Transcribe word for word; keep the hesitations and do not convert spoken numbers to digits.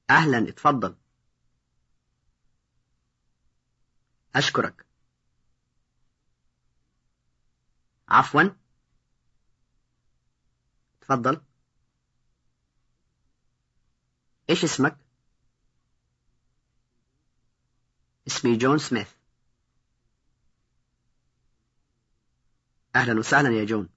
أهلا، اتفضل. أشكرك. عفوا. اتفضل. إيش اسمك؟ اسمي جون سميث. أهلا وسهلا يا جون.